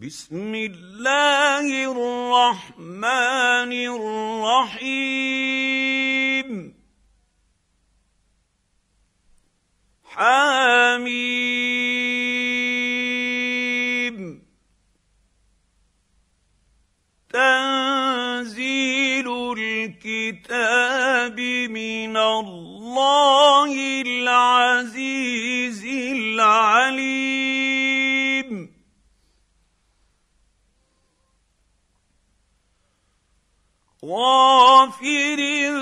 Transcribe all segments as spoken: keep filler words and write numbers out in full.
بسم الله الرحمن الرحيم حميم تنزيل الكتاب من الله العزيز العليم غافر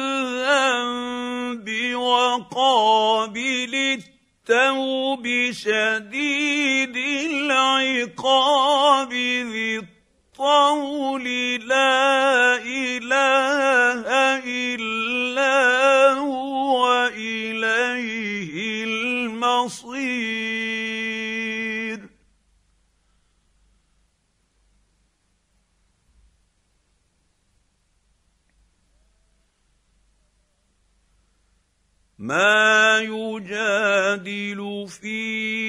الذنب وقابل التوب شديد العقاب ذي الطول لا إله إلا هو إليه المصير ما يجادل في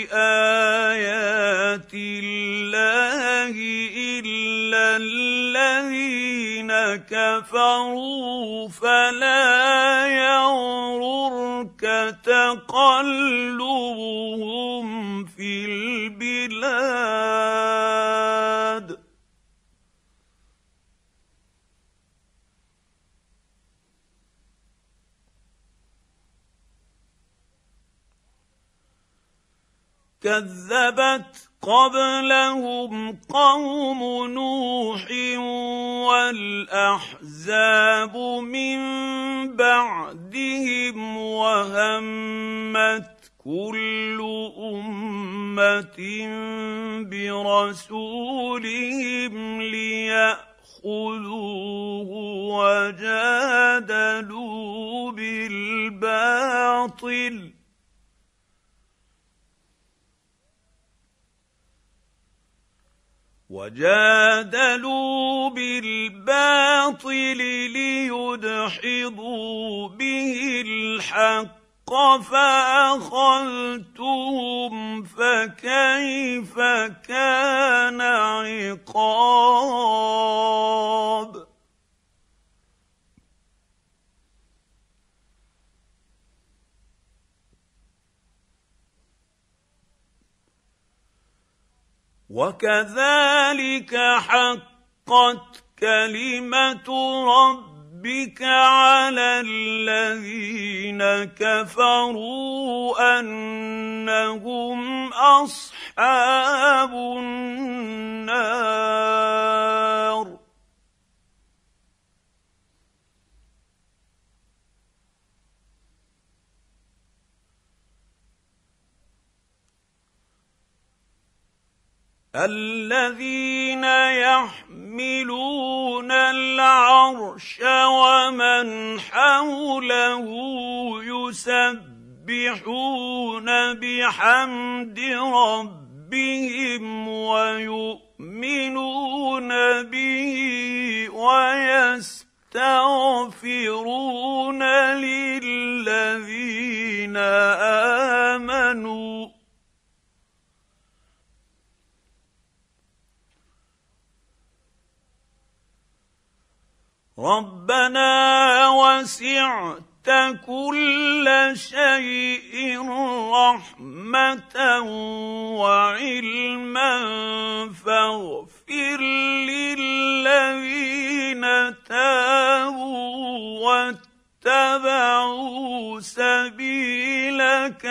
آيات الله إلا الذين كفروا فلا يغررك تقلبهم في البلاد كذبت قبلهم قوم نوح والأحزاب من بعدهم وهمت كل أمة برسولهم ليأخذوه وجادلوا بالباطل وجادلوا بالباطل ليدحضوا به الحق فأخذتهم فكيف كان عقاب وكذلك حقت كلمة ربك على الذين كفروا أنهم أصحاب النار الذين يحملون العرش ومن حوله يسبحون بحمد ربهم ويؤمنون به ويستغفرون للذين آمنوا ربنا وسعت كل شيء رحمة وعلما فاغفر للذين تابوا واتبعوا سبيلك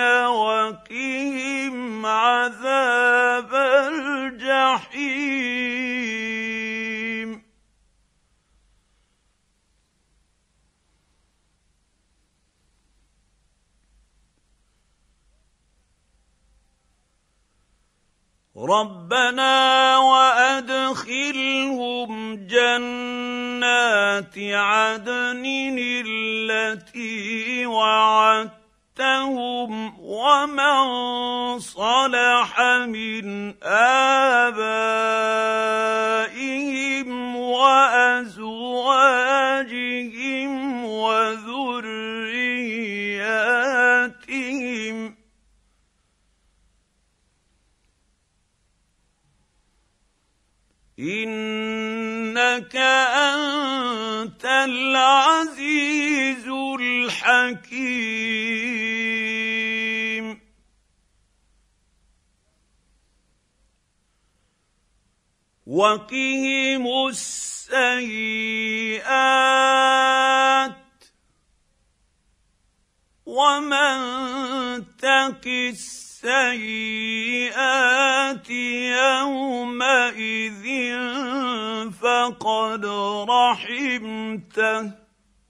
وقهم عذاب الجحيم ربنا وأدخلهم جنات عدن التي وعدتهم ومن صلح من آبائهم وأزواجهم وذرياتهم إنك أنت العزيز الحكيم وقهم السيئات ومن تق السيئات يومئذ فقد رحمته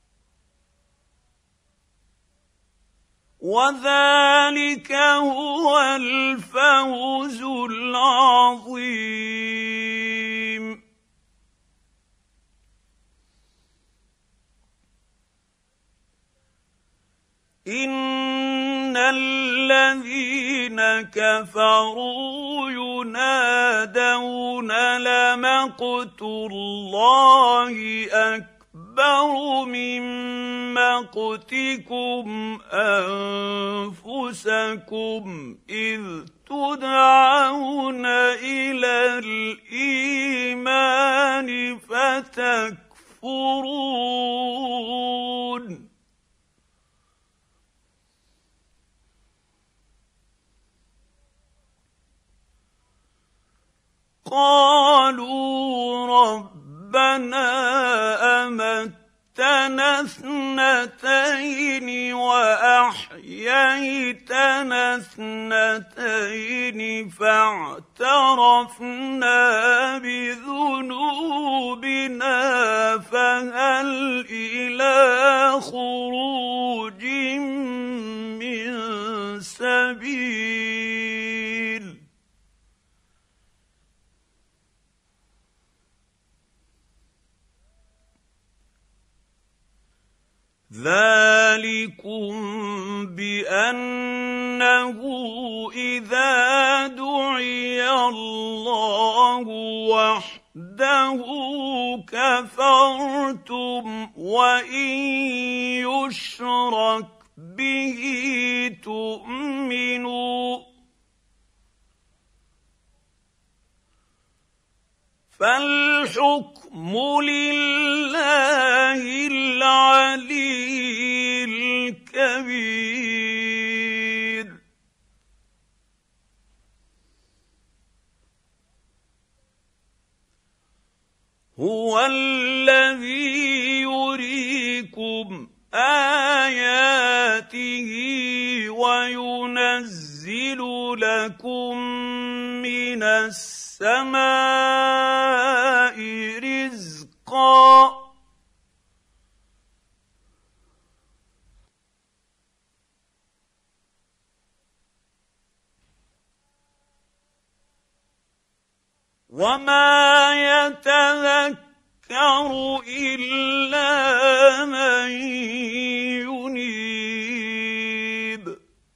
وذلك هو الفوز العظيم إن الذين كفروا ينادون لمقت الله أكبر من مقتكم أنفسكم إذ تدعون إلى الإيمان فتكفرون قالوا ربنا أمتنا اثنتين وأحييتنا اثنتين فاعترفنا بذنوبنا فهل إلى خروج من سبيل ذلكم بأنه إذا دعي الله وحده كفرتم وإن يشرك به تؤمنوا فالحكم لله العلي الكبير هو الذي يريكم آياته وينزل لكم من السماء رزقا وما يتذكر إلا من ينيب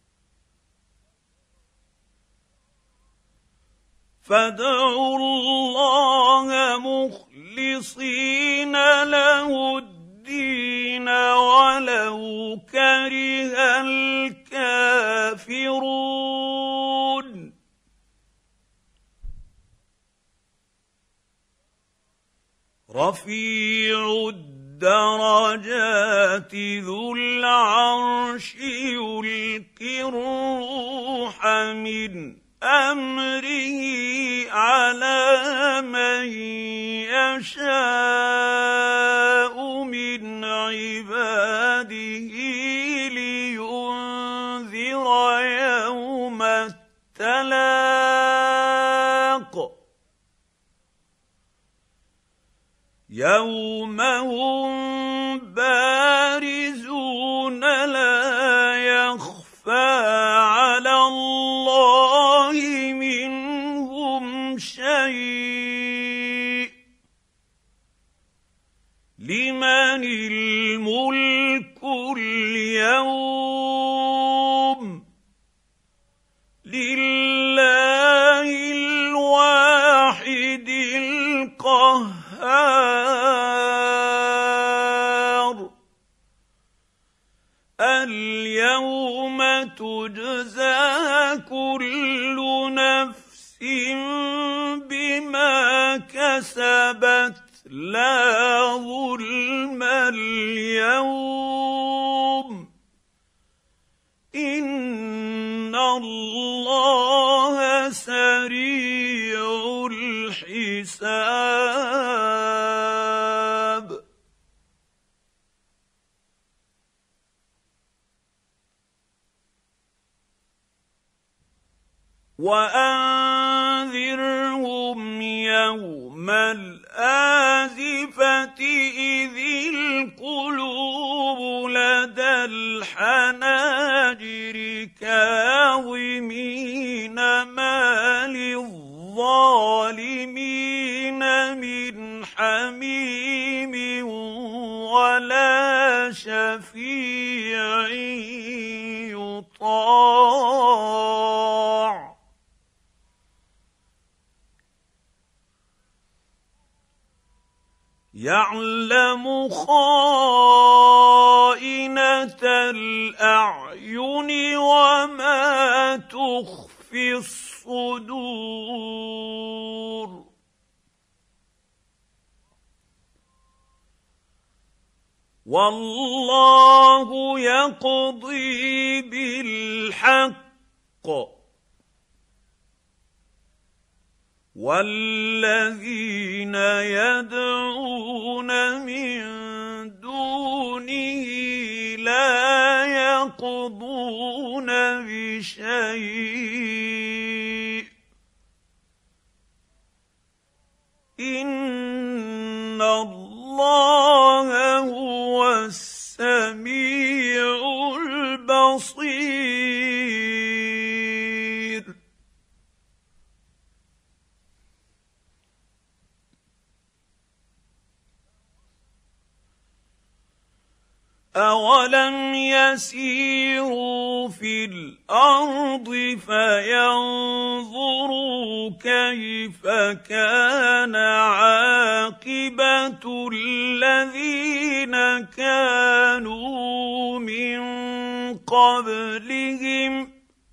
فادعوا الله مخلصين له الدين ولو كره الكافرون رفيع الدرجات ذو العرش يلقي الروح من أمره على من يشاء من عباده لينذر يوم التلاق يوم هم بارزون لا يخفى على الله منهم شيء لمن الملك اليوم لله الواحد القهار اليوم تجزى كل نفس بما كسبت كذبت لا ظلم اليوم إن الله سريع الحساب وأنذرهم يوم الآزفة إذ القلوب لدى الحناجر كاظمين ما للظالمين من حميم ولا شفيع يطاع يعلم خائنة الأعين وما تخفي الصدور والله يقضي بالحق والذين يدعون من دونه لا يقضون بشيء إن الله هو السميع البصير أولم يسيروا في الأرض فينظروا كيف كان عاقبة الذين كانوا من قبلهم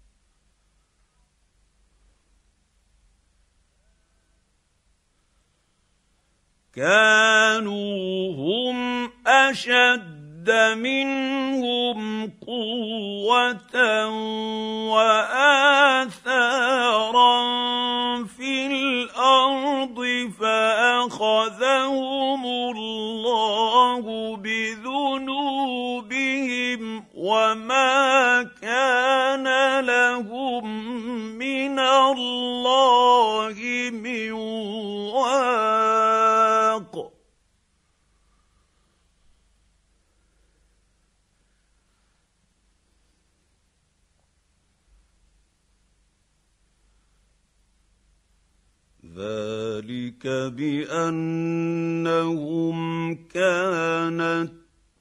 كانوا هم أشد منهم قوة وآثارا في الأرض فأخذهم الله بذنوبهم وما كان لهم من الله من واق ذلك بأنهم كانت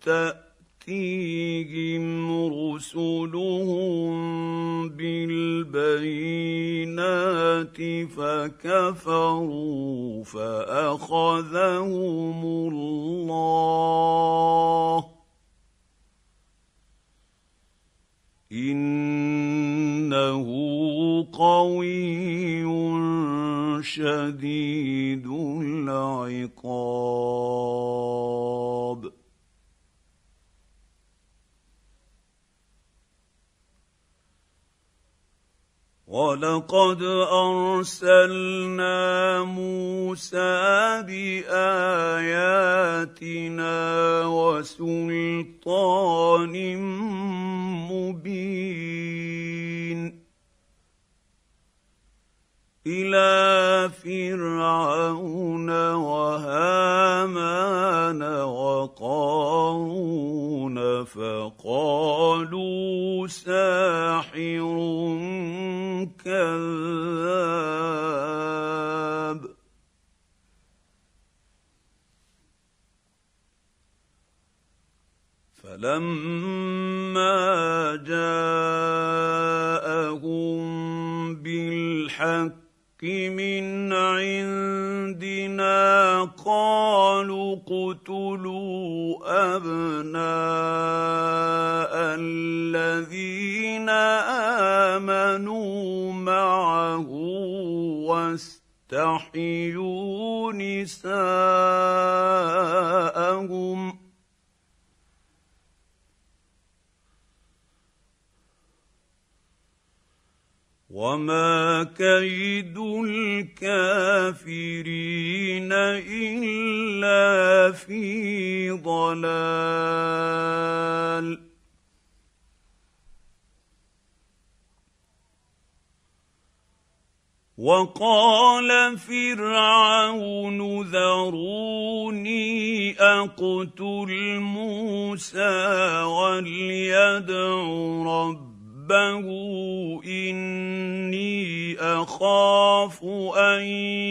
تأتيهم رسلهم بالبينات فكفروا فأخذهم الله إنه قوي شديد العقاب ولقد أرسلنا موسى بآياتنا وسلطان مبين إلى فرعون وهامان وقارون فقالوا ساحر كذاب فلما جاءهم بالحق من عندنا قالوا اقتلوا أبناء الذين آمنوا معه يستحيوا نساءهم وما كيد الكافرين إلا في ضلال وقال فرعون ذروني أقتل موسى وليدع ربه إني أخاف أن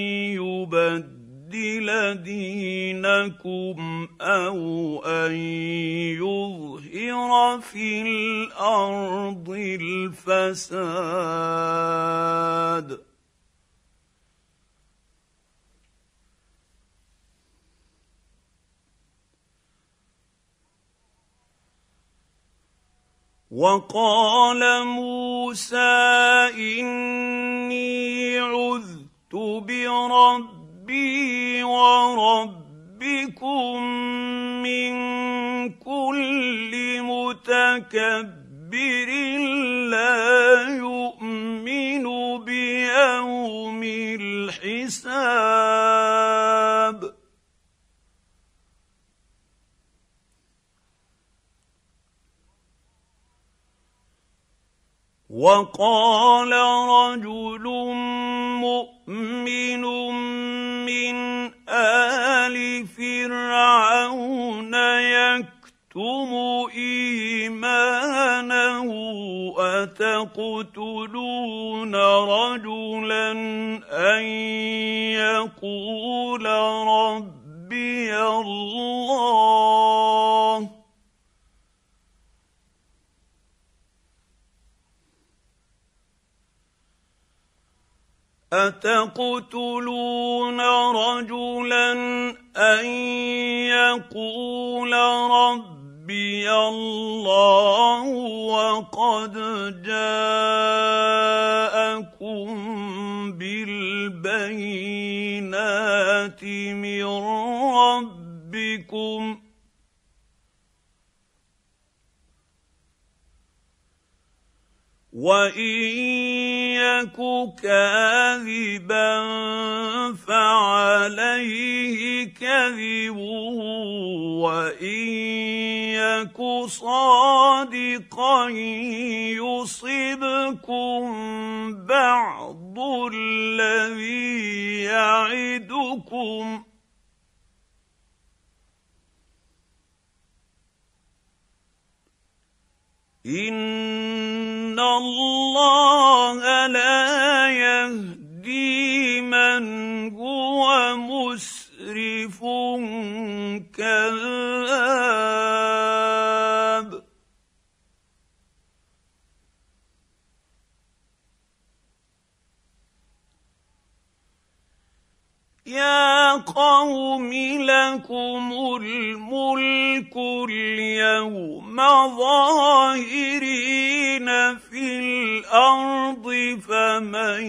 يبدل دينكم أو أن يظهر في الأرض الفساد وقال موسى إني عذت بربي وربكم من كل متكبر لا يؤمن بيوم الحساب وقال رجل مؤمن من آل فرعون يكتم إيمانه أتقتلون رجلا أن يقول ربي الله أتقتلون رجلا أن يقول ربي الله وقد جاءكم بالبينات من ربكم وإن يك كاذبا فعليه كذبه وإن يك صادقا يصبكم بعض الذي يعدكم إن الله لا يهدي من هو مسرف كذاب يا قوم لكم الملك اليوم ظاهرين في الأرض فمن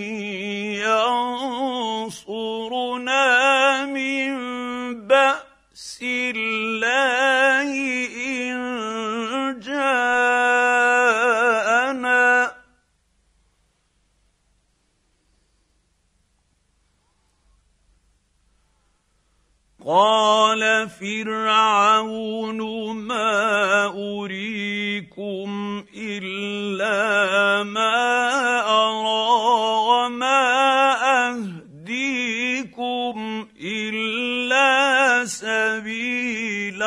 ينصرنا من بأس الله إن جاءنا قال فرعون ما أريكم إلا ما أرى وما أهديكم إلا سبيل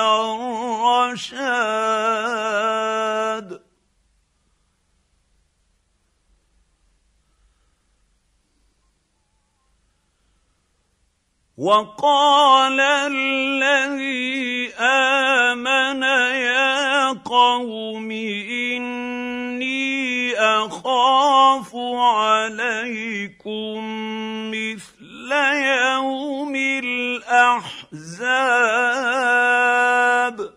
الرشاد وقال الذي آمن يا قوم إني أخاف عليكم مثل يوم الأحزاب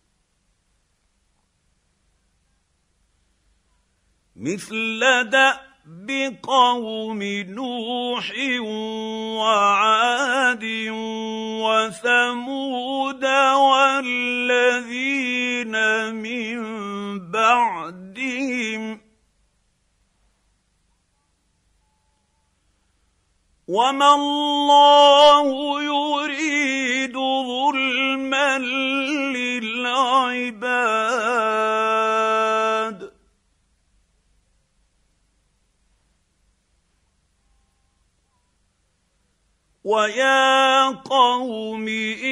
مثل دأب قوم نوح وعاد وثمود والذين من بعدهم وما الله يريد ظلما للعباد ويا قوم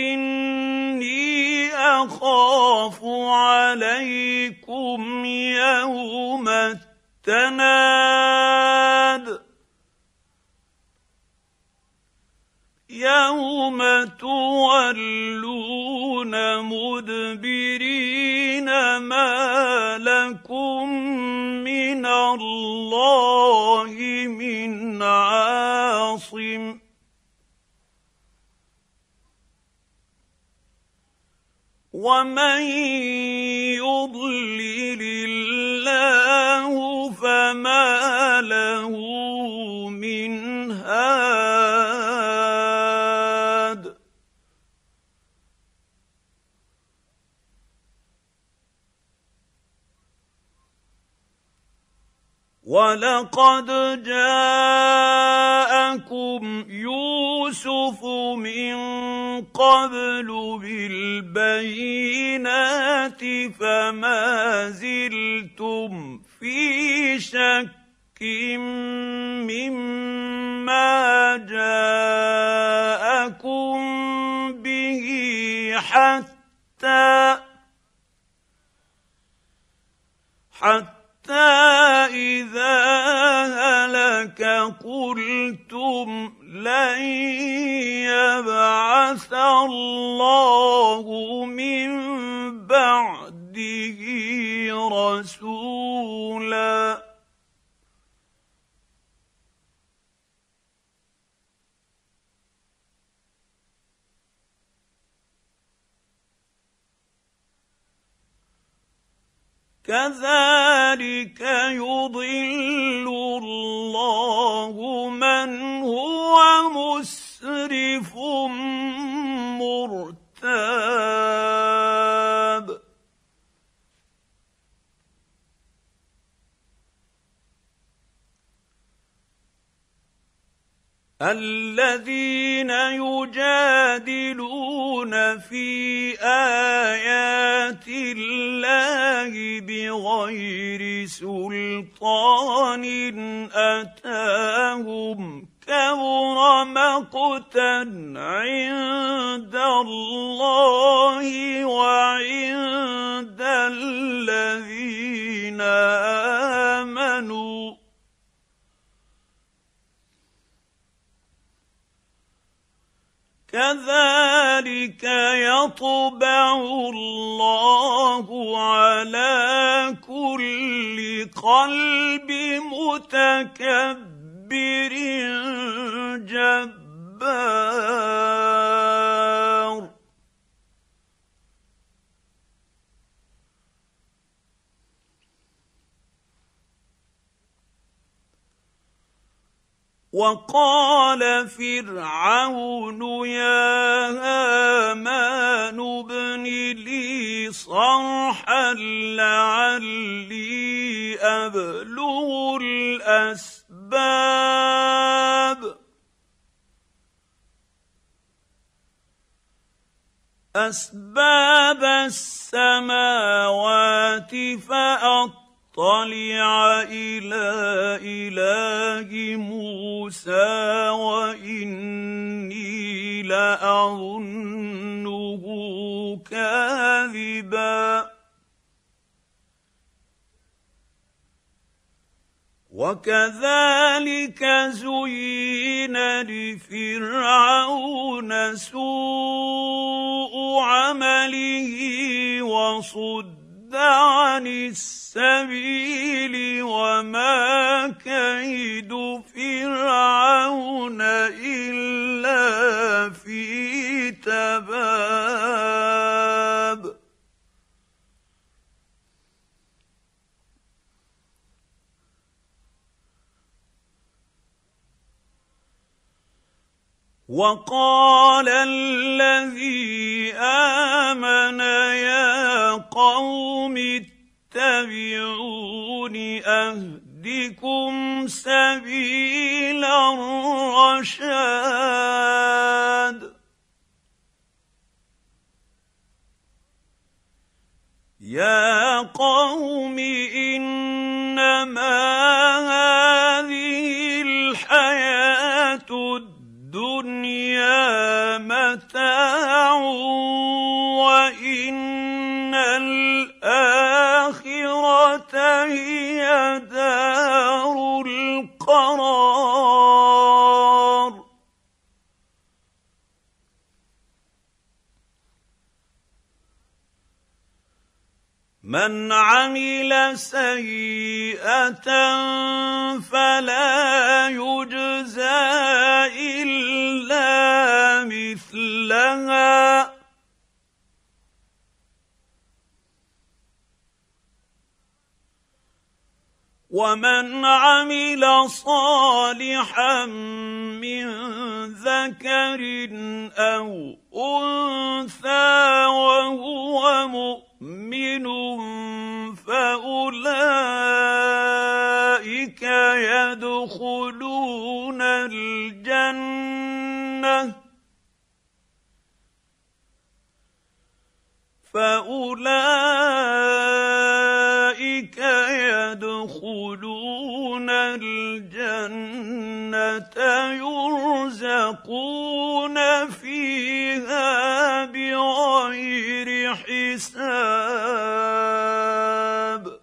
إني أخاف عليكم يوم التناد يوم تولون مدبرين ما لكم من الله من عاصم ومن يضلل الله فما له من هاد ولقد جاءكم يوسف من قبل بالبينات فما زلتم في شك مما جاءكم به حتى حتى إذا هلك قلتم لن يبعث الله من بعده رسولا كذلك يضل الله من هو مسرف مرتاب الذين يجادلون في آيات الله بغير سلطان أتاهم كبر مقتا عند الله وعند الذين آمنوا كذلك يطبع الله على كل قلب متكبر جبار وقال فرعون يا هامان ابن لي صرحا لعلي أبلغ الأسباب أسباب السماوات فأطلع طلع إلى إله موسى وإني لأظنه كاذبا وكذلك زين لفرعون سوء عمله وصد عن السبيل وما كيد فرعون إلا في تباب وقال الذي آمن يا قوم اتبعون أهدكم سبيل الرشاد يا قوم إنما هذه الحياة الدنيا متاع وإن الآخرة هي دار القرار من عمل سيئة فلا يجزى إلا مثلها ومن عمل صالحا من ذكر أو أنثى وهو مؤمن فأولئك يدخلون الجنة فأولئك يدخلون الجنة يرزقون فيها بغير حساب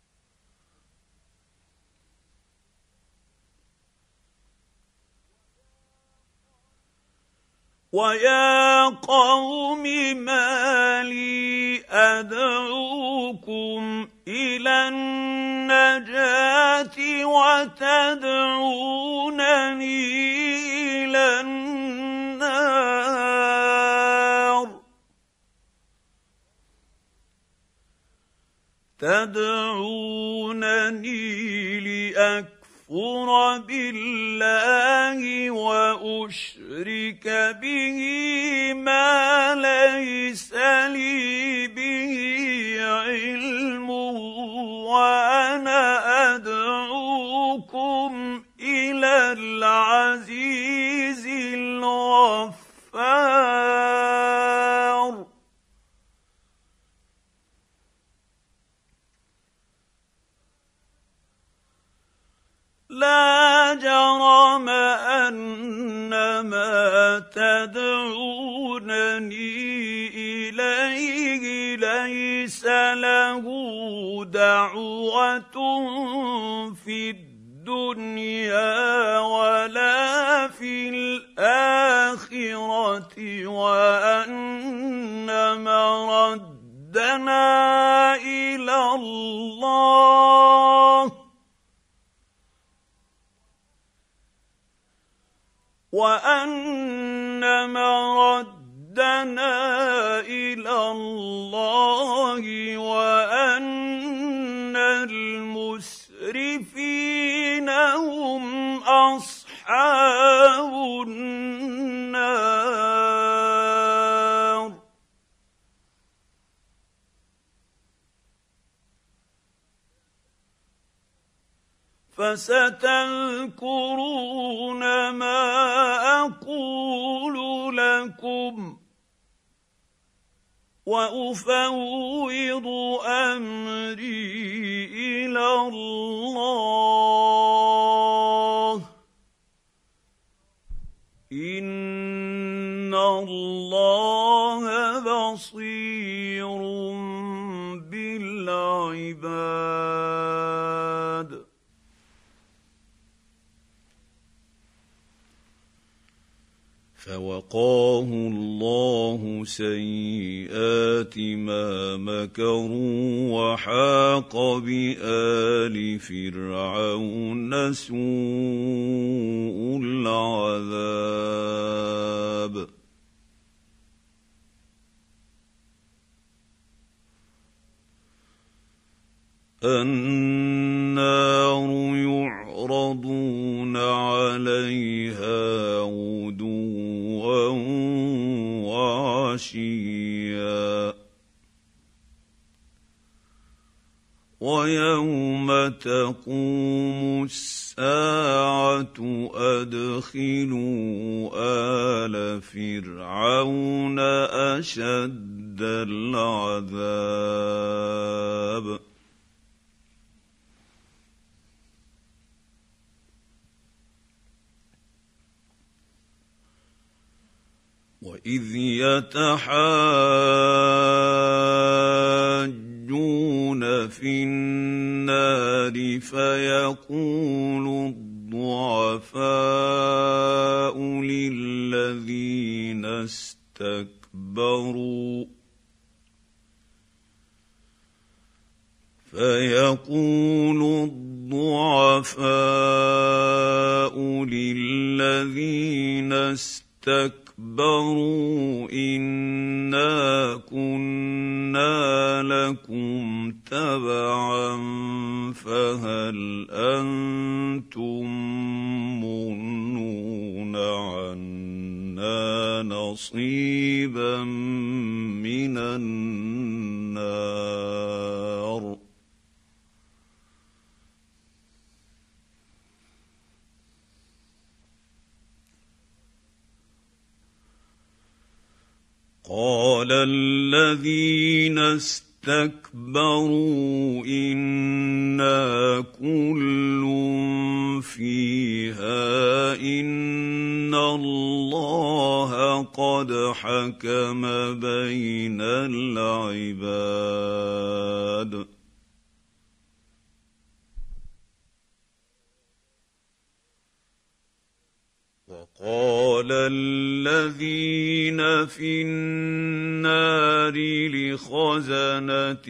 ويا قوم ما لي أدعوكم إلى النجاة وتدعونني إلى النار تدعونني لأكفر بالله وأشرك به ما ليس لي به علم وأنا أدعوكم إلى العزيز الغفار لا جرم أن ما تدعونني إليه ليس له دعوة في الدنيا ولا في الآخرة وأن مردنا إلى الله وأن مردنا إلى الله وأن المسرفين هم أصحاب النار فستذكرون ما أقول لكم وأفوض أمري إلى الله إن الله بصير بالعباد فوقاه الله سيئات ما مكروا وحاق بآل فرعون سوء العذاب النار يعرضون عليها غدوا تقوم الساعة أدخلوا آل فرعون أشد العذاب وإذ يتحاجون في النار فيقول الضعفاء للذين استكبروا فيقول الضعفاء للذين استكبروا إنا كنا لكم تبعا فهل أنتم مغنون عنا نصيبا من النار قال الذين استكبروا إنا كل فيها إن الله قد حكم بين العباد وقال الذين في النار لخزنة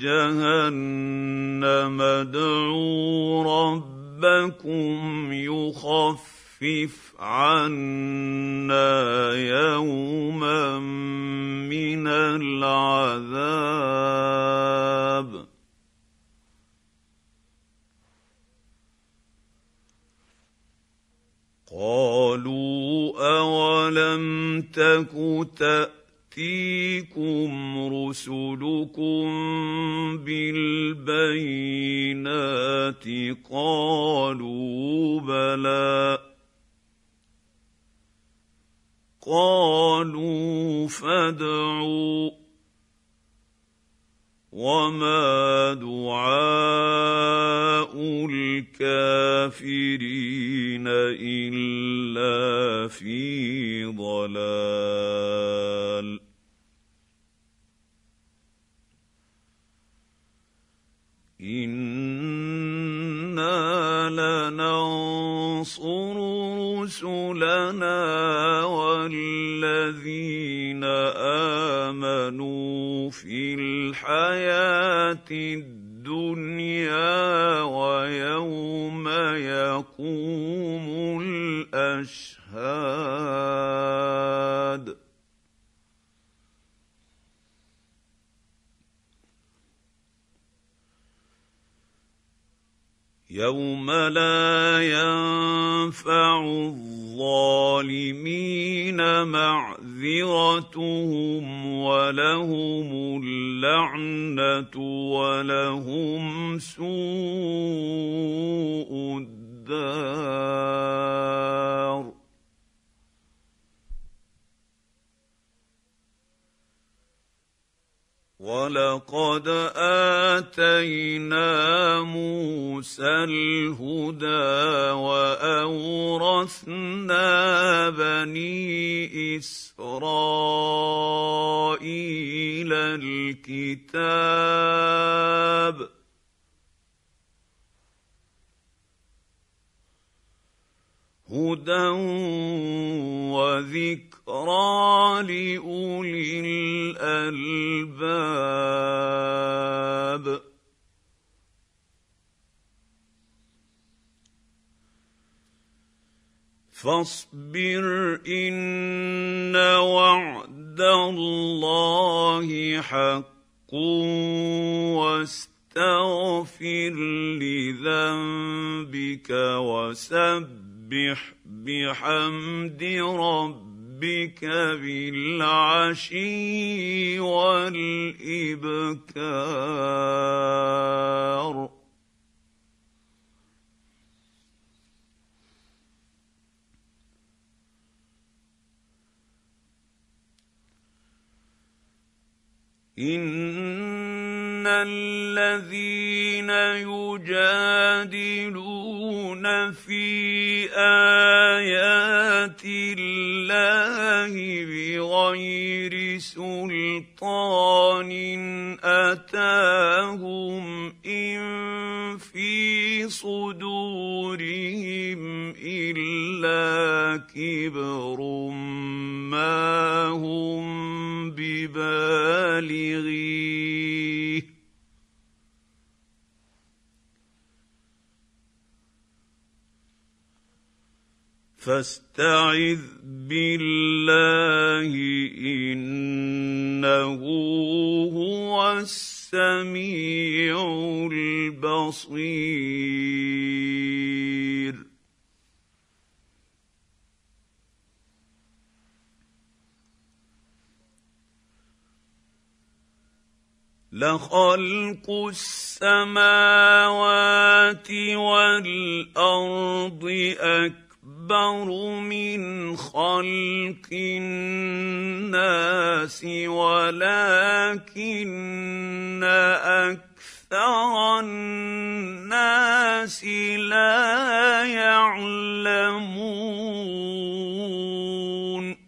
جهنم ادعوا ربكم يخفف عنا يوما من العذاب قالوا أولم تك تأتيكم رسلكم بالبينات قالوا بلى قالوا فادعوا وما دعاء الكافرين إلا في ضلال إنا لننصر رسلنا والذين آمنوا في الحياة الدنيا ويوم يقوم الأشهاد يوم لا ينفع الظالمين معذرتهم ولهم اللعنة ولهم سوء الدار ولقد آتينا موسى الهدى وأورثنا بني إسرائيل الكتاب هدى وذكرى لأولي الألباب فاصبر إن وعد الله حق واستغفر لذنبك وسبح بحمد ربك بالعشي والإبكار إن الذين يجادلون في آيات الله بغير سلطان أتاهم إن في صدورهم إلا كبر ما هم ببالغيه فاستعذ بالله إنه هو السميع البصير. لخلق السماوات والأرض أكبر من خلق الناس ولكن أكثر الناس لا يعلمون.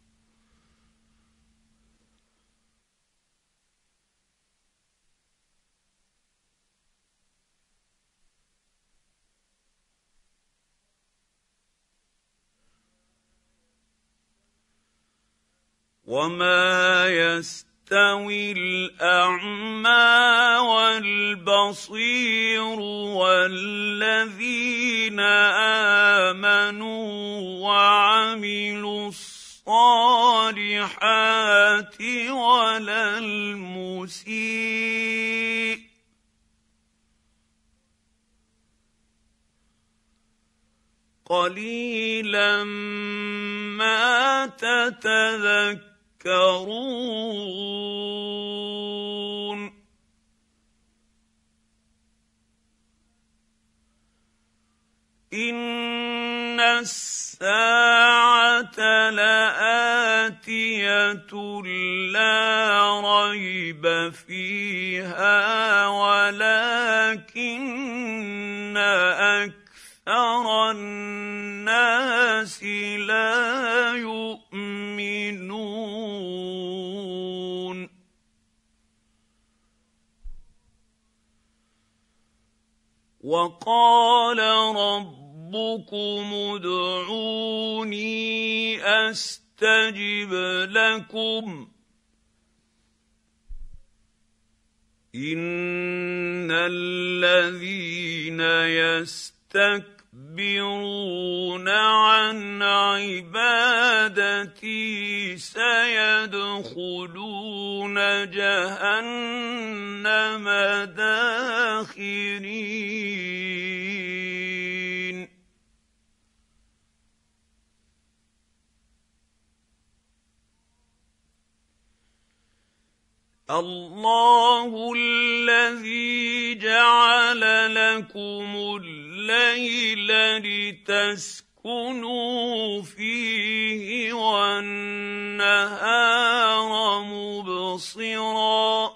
وما يستوي الأعمى والبصير والذين آمنوا وعملوا الصالحات ولا المسيء قليلا ما تتذكرون. إن الساعة لآتية لا ريب فيها ولكن أكثر الناس لا يؤمنون. وقال ربكم ادعوني أستجب لكم إن الذين يستكبرون عن عبادتي سيدخلون جهنم داخرين. الله الذي جعل لكم الليل لتسكنوا فيه والنهار مبصرا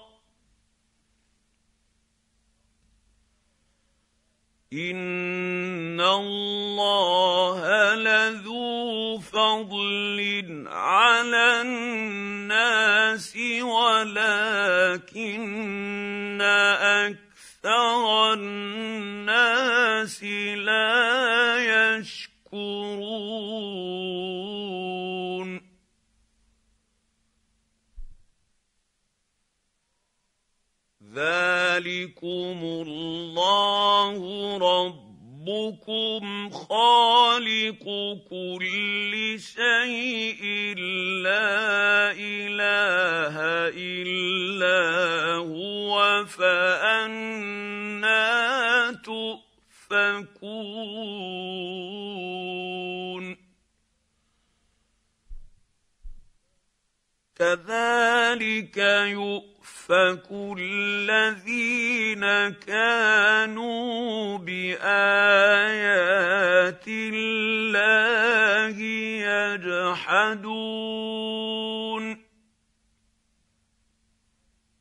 إن الله لذو فضل على الناس ولكن أكثر الناس لا يشكرون. ذلكم الله ربكم خالق كل شيء لا إله إلا هو فأنى تؤفكون. كذلك يؤفك الذين كانوا بآيات الله يجحدون.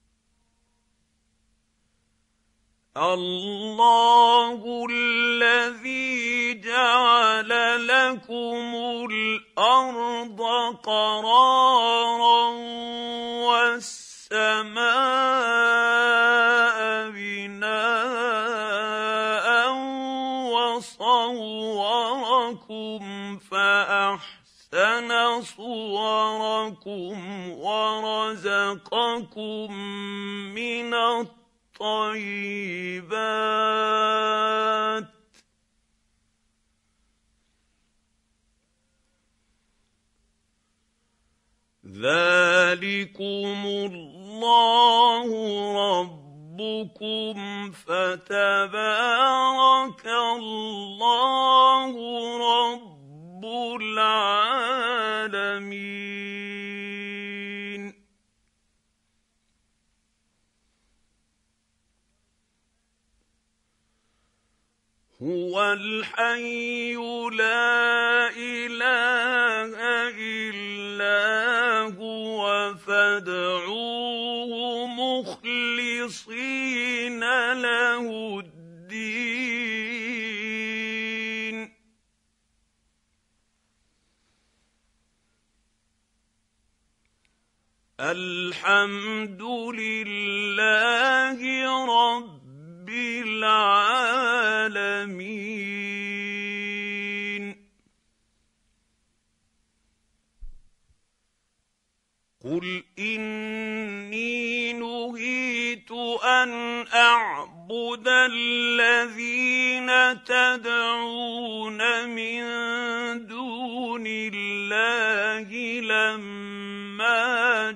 الله الذي جعل لكم الارض قرارا والسماء بناء وصوركم فاحسن صوركم ورزقكم من الطيبات ذلكم الله ربكم فتبارك الله رب العالمين. هو الحي لا إله إلا هو فادعوه مخلصين له الدين. الحمد لله رب العالمين. قل إني نهيت أن أعبد الذين تدعون من دون الله لما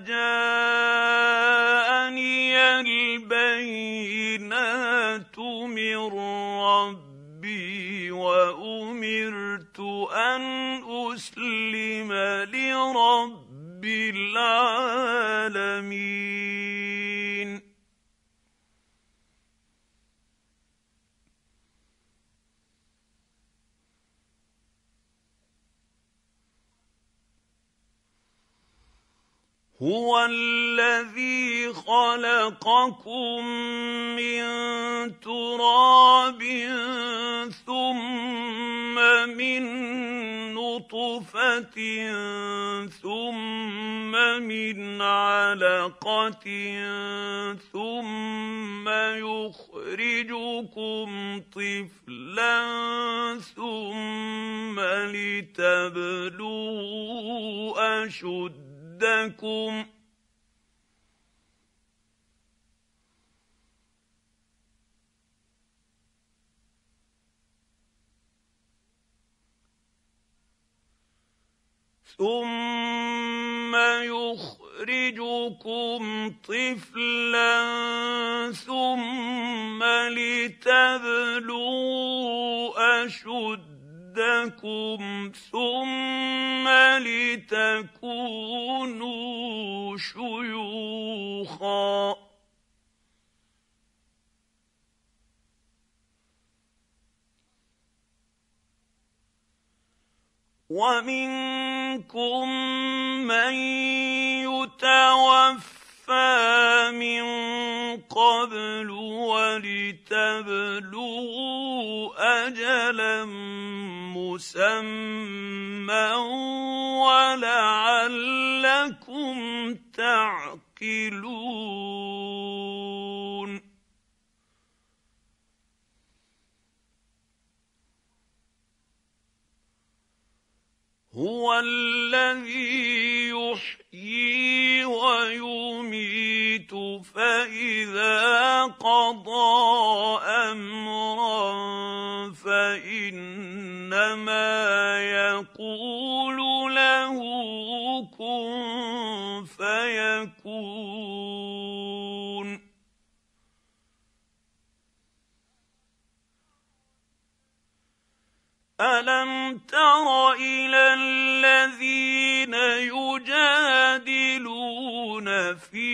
جاءني البينات من ربي وأمرت أن أسلم لرب العالمين. هو الذي خلقكم من تراب ثم من نطفة ثم من علقة ثم يخرجكم طفلا ثم لتبلغوا أشدكم ثم يخرجكم طفلا ثم لتبلغوا أشدكم ثم لتكونوا شيوخا ومنكم من يتوفى من قبل ولتبلغوا أجلا مسمى ولعلكم تعقلون. هو الذي يحيي ويميت فإذا قضى أمرا فإنما يقول له كن فيكون. ألم تر إلى الذين يجادلون في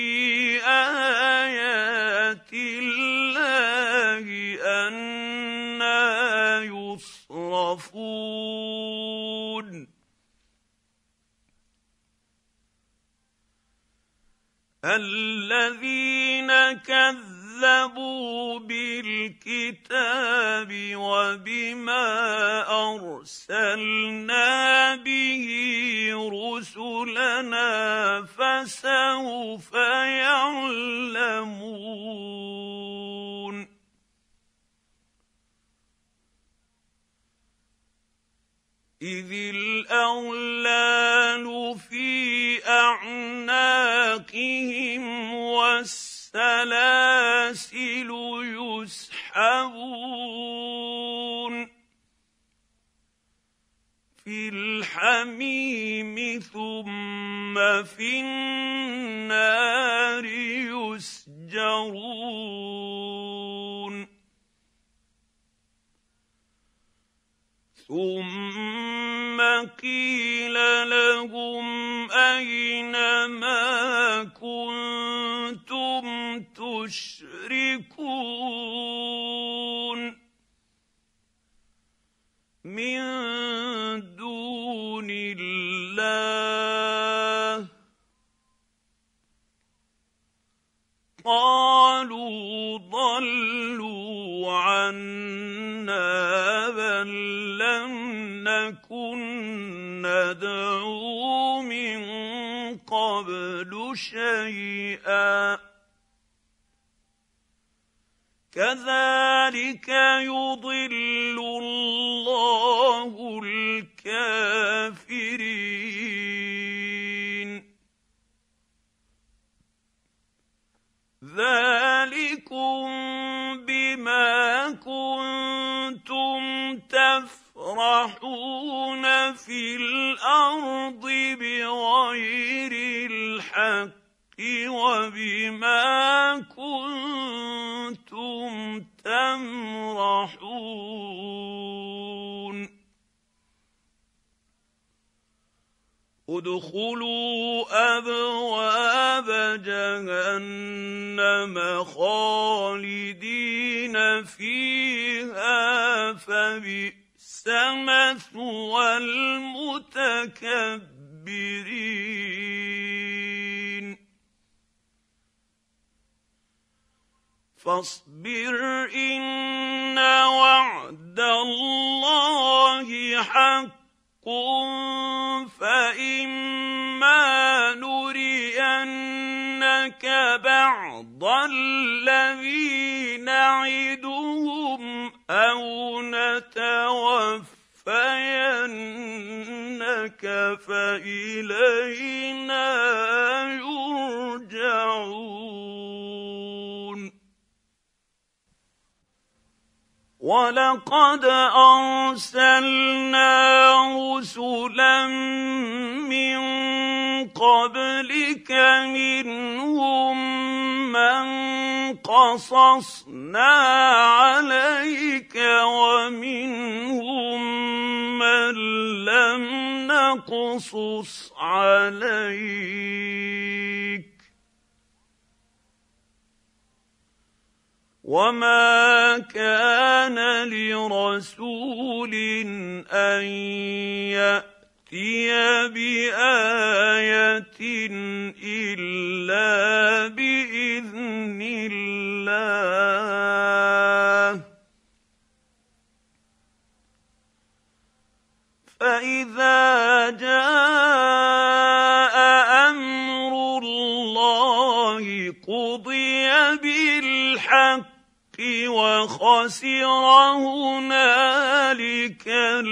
آيات الله أنى يصرفون. الذين كذبوا كذبوا بالكتاب وبما أرسلنا به رسلنا فسوف يعلمون إذ الأغلال في أعناقهم والسلاسل يسحبون في الحميم ثم في النار يسجرون ثم قيل لهم أين ما كنتم تشركون من دون الله قالوا ضلوا عنا بل لم نكن ندعو من قبل شيئا كذلك يضل الله الكافرين ذلكم بما كنتم تفرحون في الأرض بغير الحق وبما كنتم تمرحون ادخلوا أبواب جهنم خالدين فيها فبئس مثوى المتكبرين فاصبر إن وعد الله حق فإما نرينك بعض الذي نعدهم أو نتوفينك فإلينا يرجعون ولقد أرسلنا رسلا من قبلك منهم من قصصنا عليك ومنهم من لم نقصص عليك وما كان لرسول أن يأتي بآية إلا بإذن الله فإذا جاء أمر الله قضي بالحق وخسر هنالك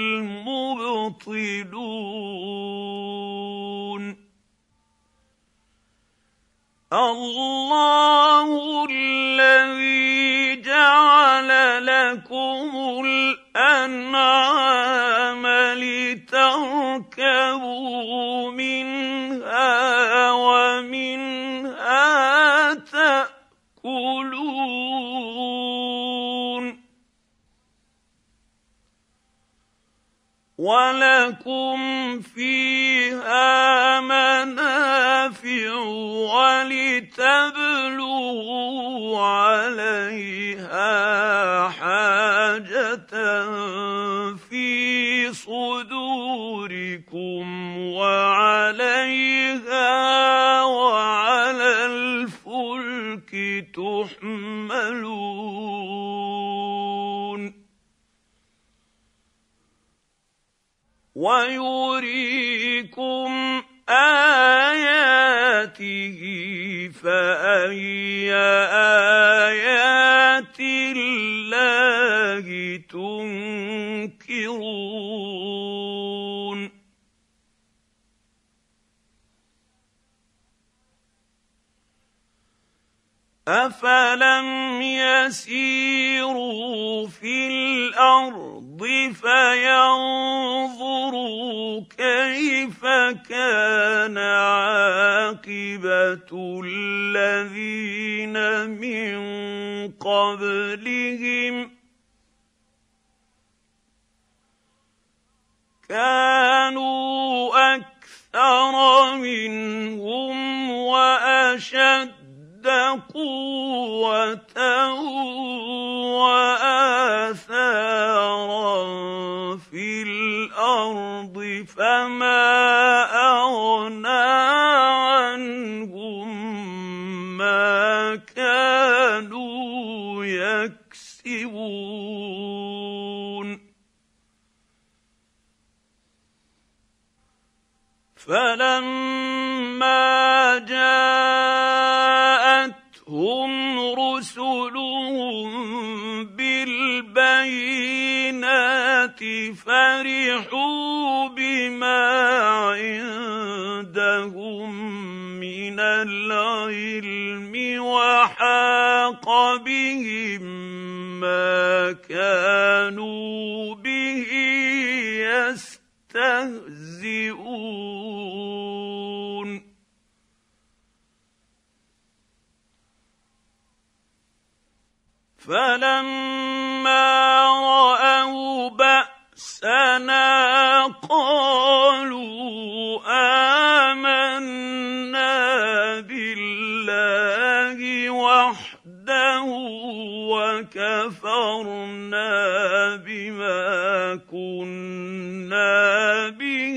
المبطلون الله الذي جعل لكم الأنعام لتركبوا منها ومنها تأكلون ولكم فيها منافع ولتبلغوا عليها حاجة في صدوركم وعليها وعلى الفلك تحملون ويريكم آياته فأي آيات الله تنكرون أفلم يسيروا في الأرض فينظروا كيف كان عاقبة الذين من قبلهم كانوا أكثر منهم وأشد قوة وآثارا في الأرض فما أغنى عنهم ما كانوا يكسبون فلما جاءتهم رسلهم بالبينات فرحوا بما عندهم من العلم وحاق بهم ما كانوا به يستهزئون فلما رأوا بأسنا قالوا آمنا بالله وحده وكفرنا بما كنا به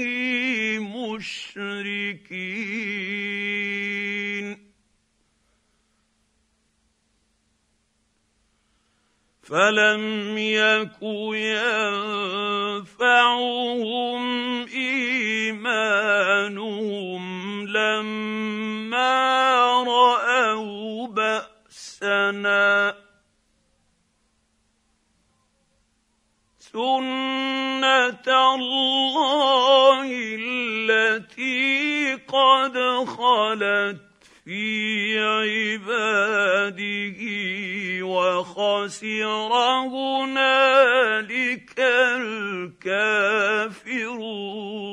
مشركين فلم يك ينفعهم إيمانهم لما رأوا بأسنا سنة الله التي قد خلت في عباده وخسر هنالك الكافرون